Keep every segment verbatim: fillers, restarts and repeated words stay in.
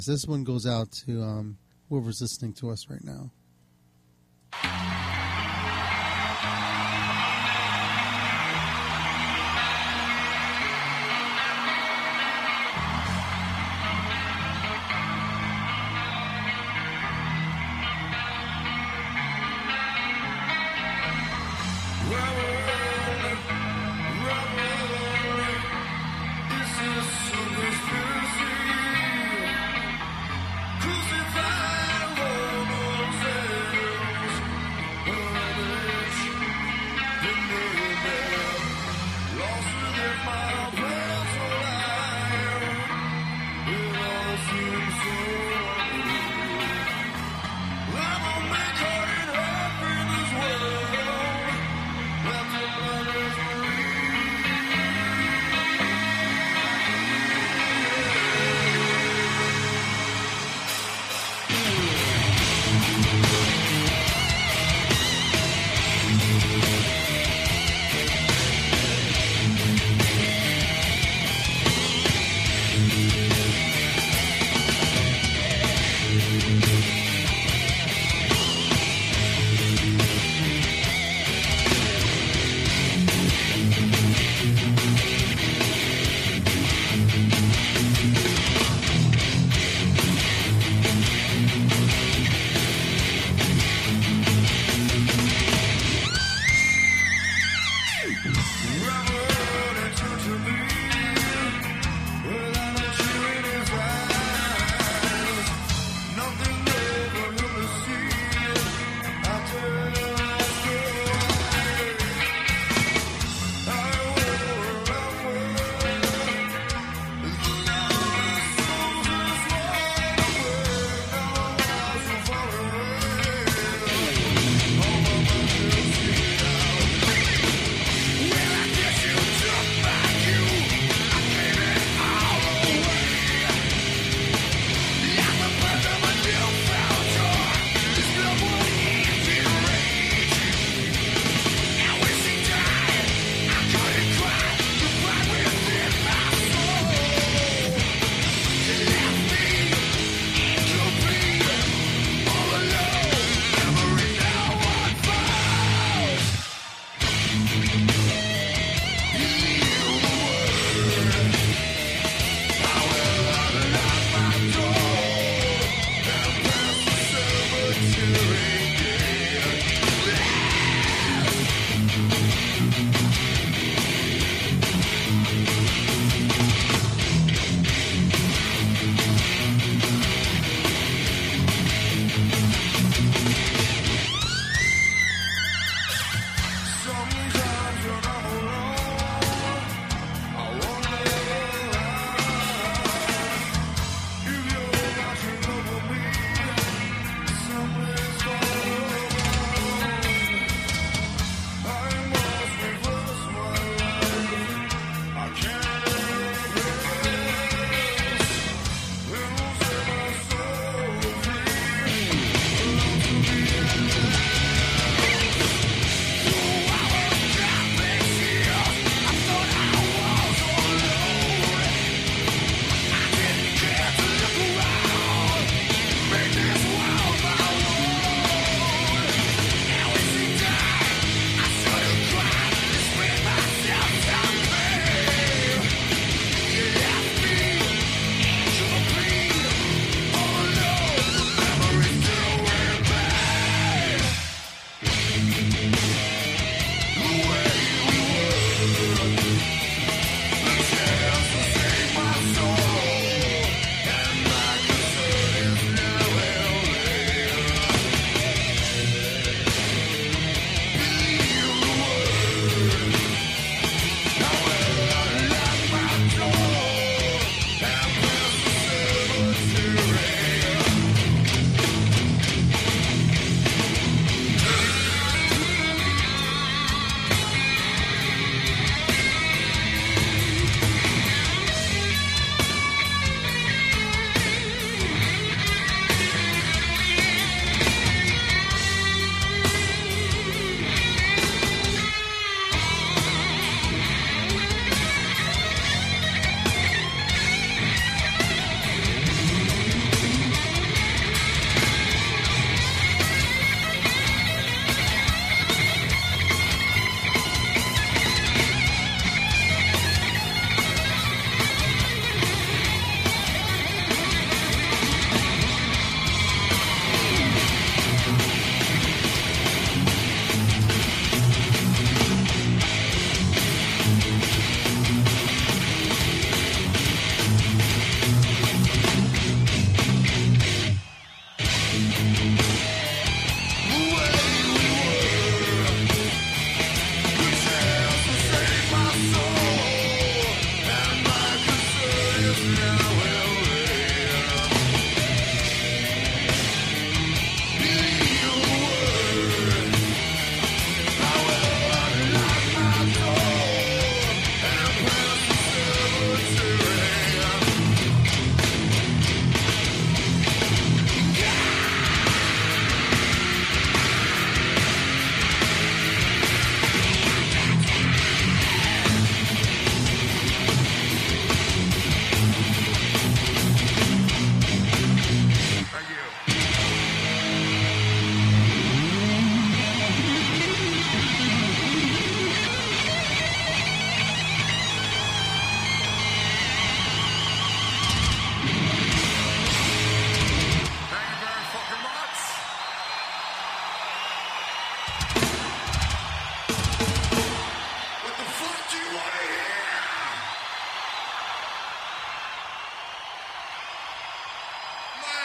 This one goes out to um, whoever's listening to us right now.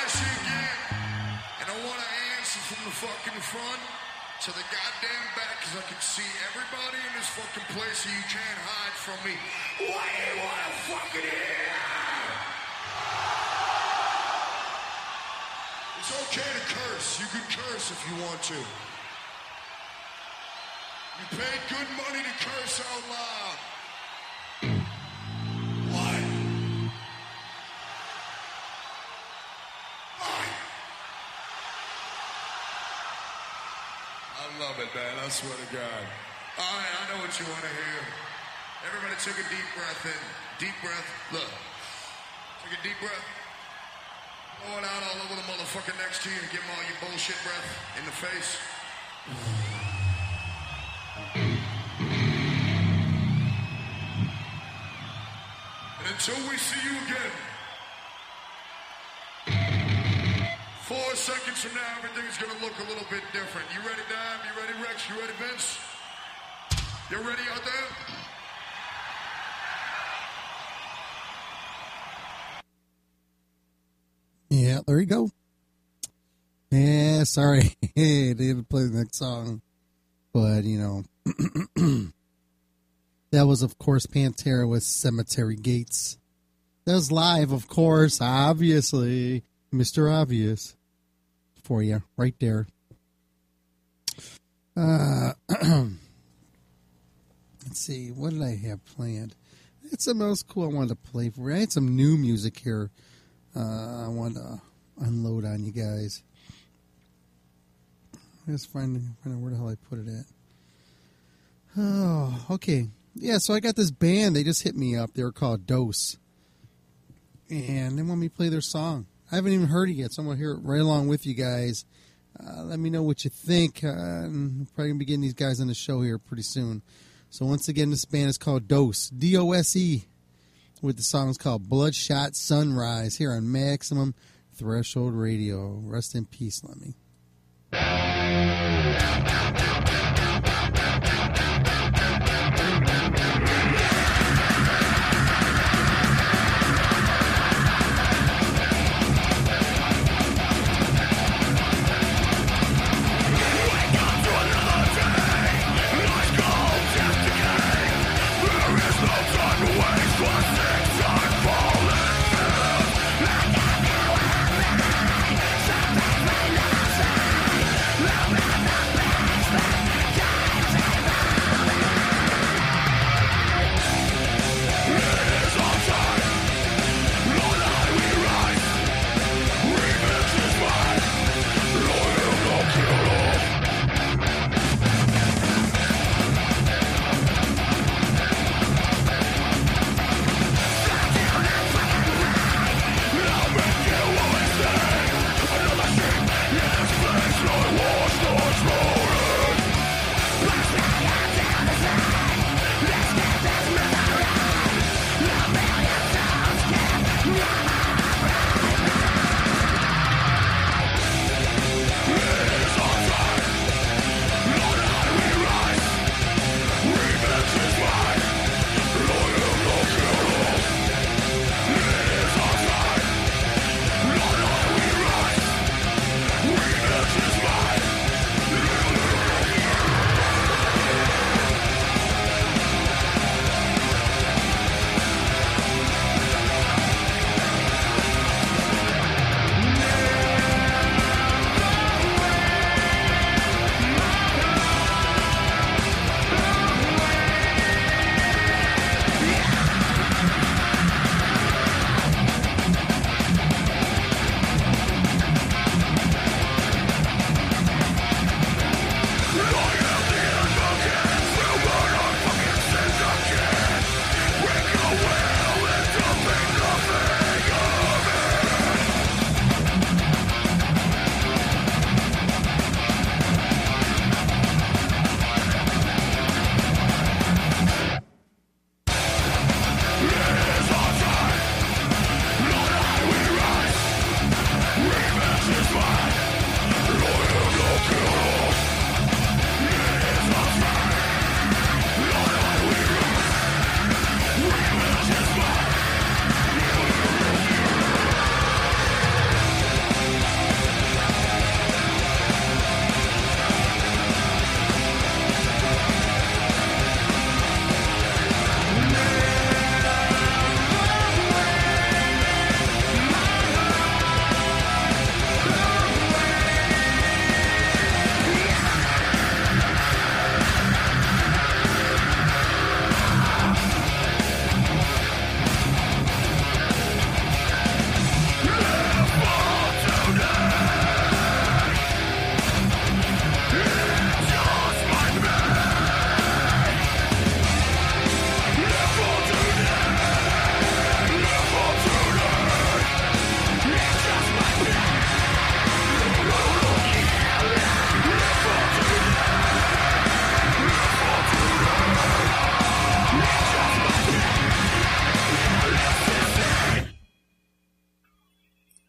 ask you again, and I want to answer from the fucking front to the goddamn back, because I can see everybody in this fucking place, so you can't hide from me. What do you want to fucking hear? It's okay to curse. You can curse if you want to. You paid good money to curse out loud. What? What? I love it, man. I swear to God. All right, I know what you want to hear. Everybody take a deep breath in. Deep breath. Look. Take a deep breath. Blow it out all over the motherfucker next to you and give him all your bullshit breath in the face. And until we see you again, four seconds from now, everything's gonna look a little bit different. You ready, Dime? You ready, Rex? You ready, Vince? You ready out there? Yeah, there you go. Yeah, sorry. They didn't play the next song. But, you know, that was, of course, Pantera with Cemetery Gates. That was live, of course, obviously. Mister Obvious for you, right there. Uh, let's see, what did I have planned? I had something else cool I wanted to play for you. I had some new music here. Uh, I wanted to unload on you guys. Let's find, find out where the hell I put it at. Oh, okay. Yeah, so I got this band. They just hit me up. They were called Dose. And they want me to play their song. I haven't even heard it yet, so I'm going to hear it right along with you guys. Uh, let me know what you think. Uh, I'm probably going to be getting these guys on the show here pretty soon. So once again, this band is called Dose. D O S E. With the song is called Bloodshot Sunrise here on Maximum Threshold Radio. Rest in peace, Lemmy. Sometimes my last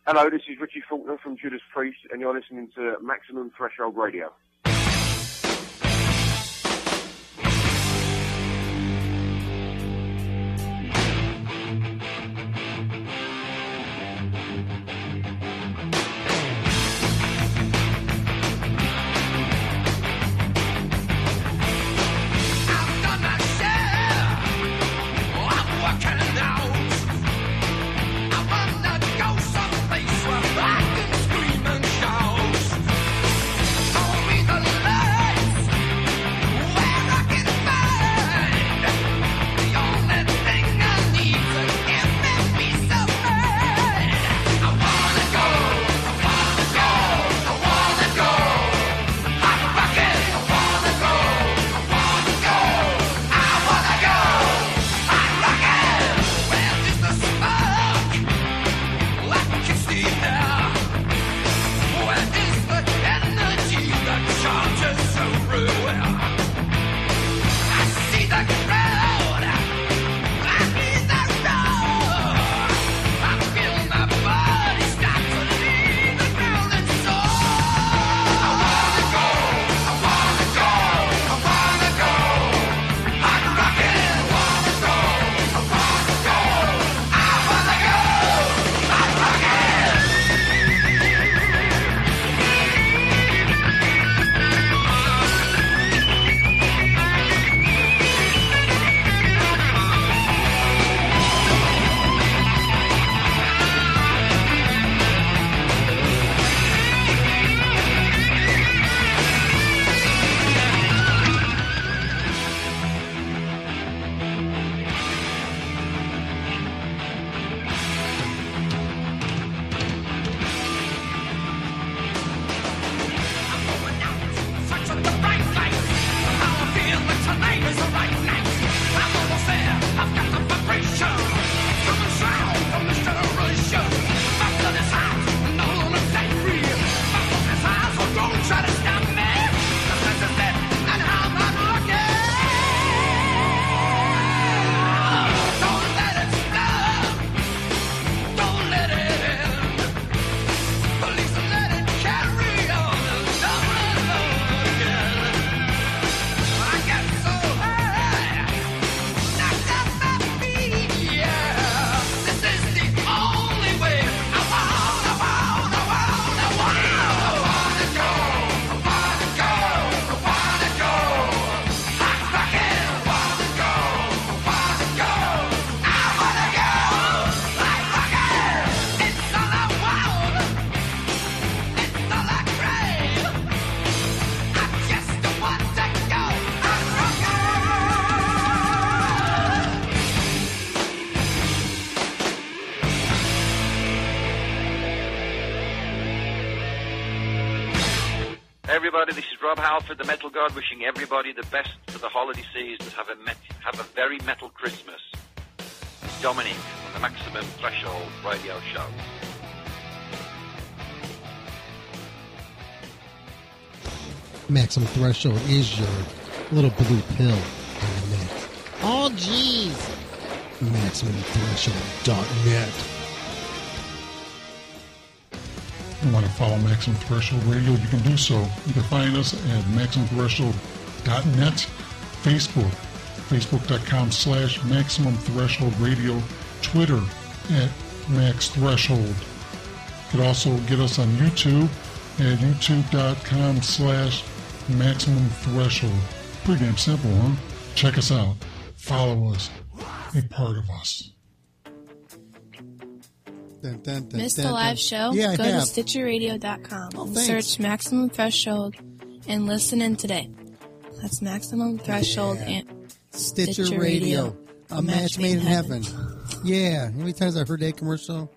Hello, this is Richie Faulkner from Judas Priest, and you're listening to Maximum Threshold Radio. Everybody, this is Rob Halford, the Metal God, wishing everybody the best for the holiday season. Have a met- have a very metal Christmas. Dominic on the Maximum Threshold radio show. Maximum Threshold is your little blue pill on the net. Oh, jeez. Maximum Threshold dot net. You want to follow Maximum Threshold Radio, you can do so. You can find us at Maximum Threshold dot net, Facebook, Facebook.com slash Maximum Threshold Radio, Twitter at Max Threshold. You can also get us on YouTube at YouTube.com slash Maximum Threshold. Pretty damn simple, huh? Check us out. Follow us. Be part of us. Dun, dun, dun, Missed dun, the dun. live show? Yeah, I Go have. to Stitcher Radio dot com Oh, and thanks. search Maximum Threshold and listen in today. That's Maximum Threshold Yeah. and Stitcher, Stitcher Radio. Radio. A match made in heaven. Yeah. How many times I've heard that commercial?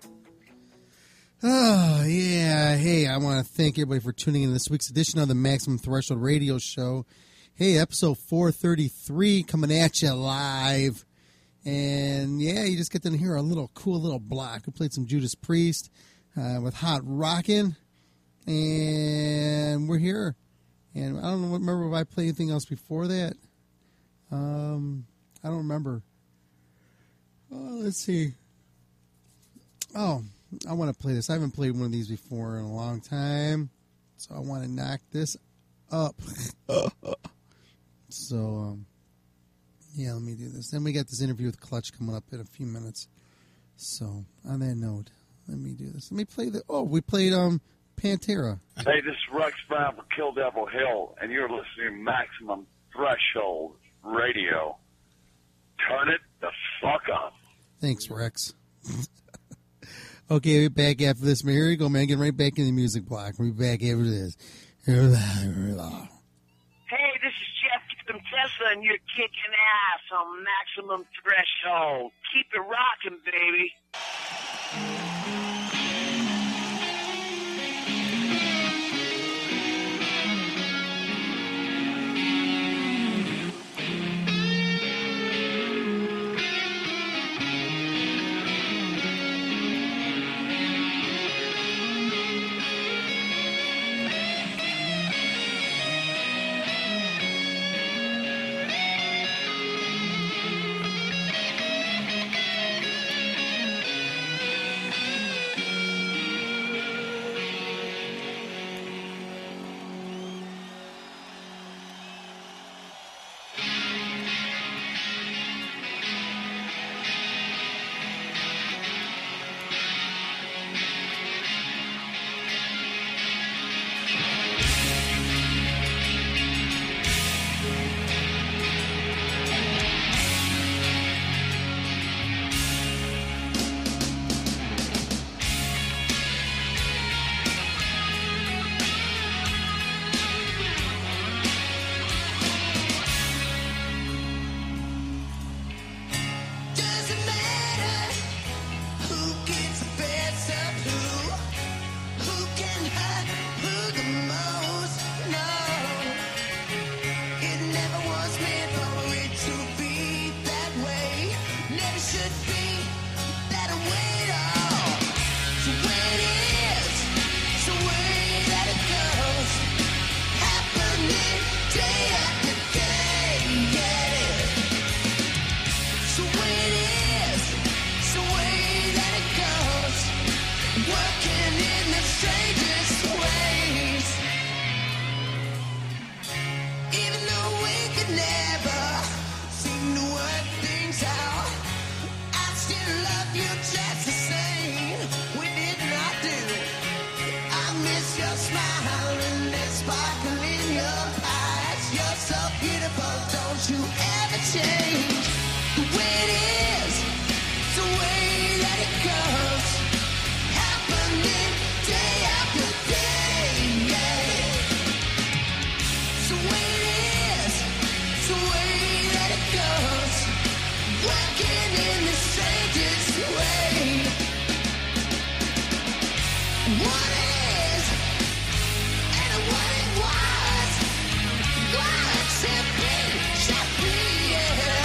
Oh, yeah. Hey, I want to thank everybody for tuning in this week's edition of the Maximum Threshold Radio Show. Hey, episode four thirty-three coming at you live. And, yeah, you just get to hear a little cool little block. We played some Judas Priest uh, with Hot Rockin'. And we're here. And I don't know, remember if I played anything else before that. Um, I don't remember. Oh, let's see. Oh, I want to play this. I haven't played one of these before in a long time, so I want to knock this up. So, um, yeah, let me do this. Then we got this interview with Clutch coming up in a few minutes. So, on that note, let me do this. Let me play the. Oh, we played um Pantera. Hey, this is Rex Brown for Kill Devil Hill, and you're listening to Maximum Threshold Radio. Turn it the fuck up. Thanks, Rex. Okay, we're back after this. Here we go, man. Get right back in the music block. We'll be back after this. Hey, this is Jeff from Tesla, and you're kicking ass on Maximum Threshold. Keep it rocking, baby. Yeah.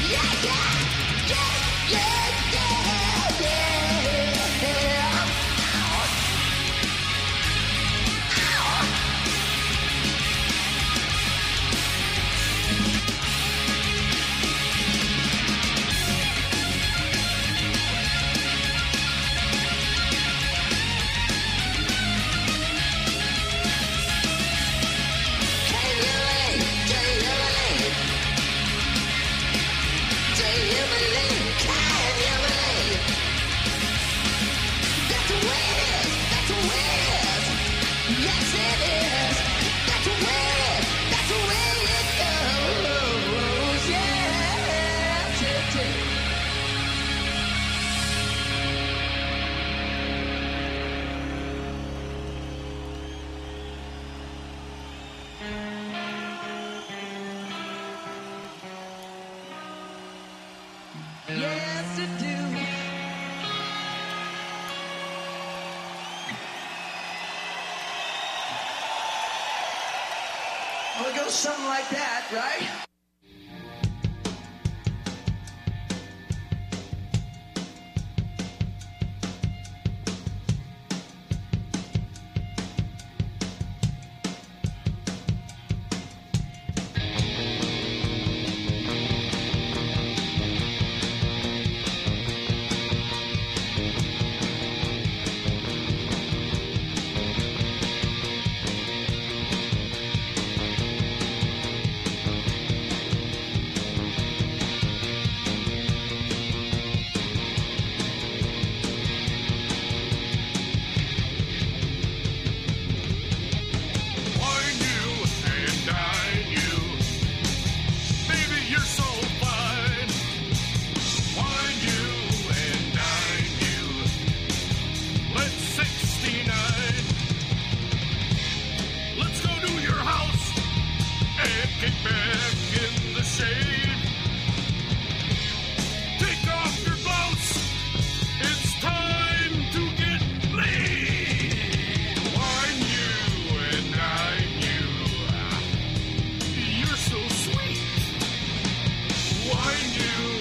Yes, it do. Well, it goes something like that, right? Wine you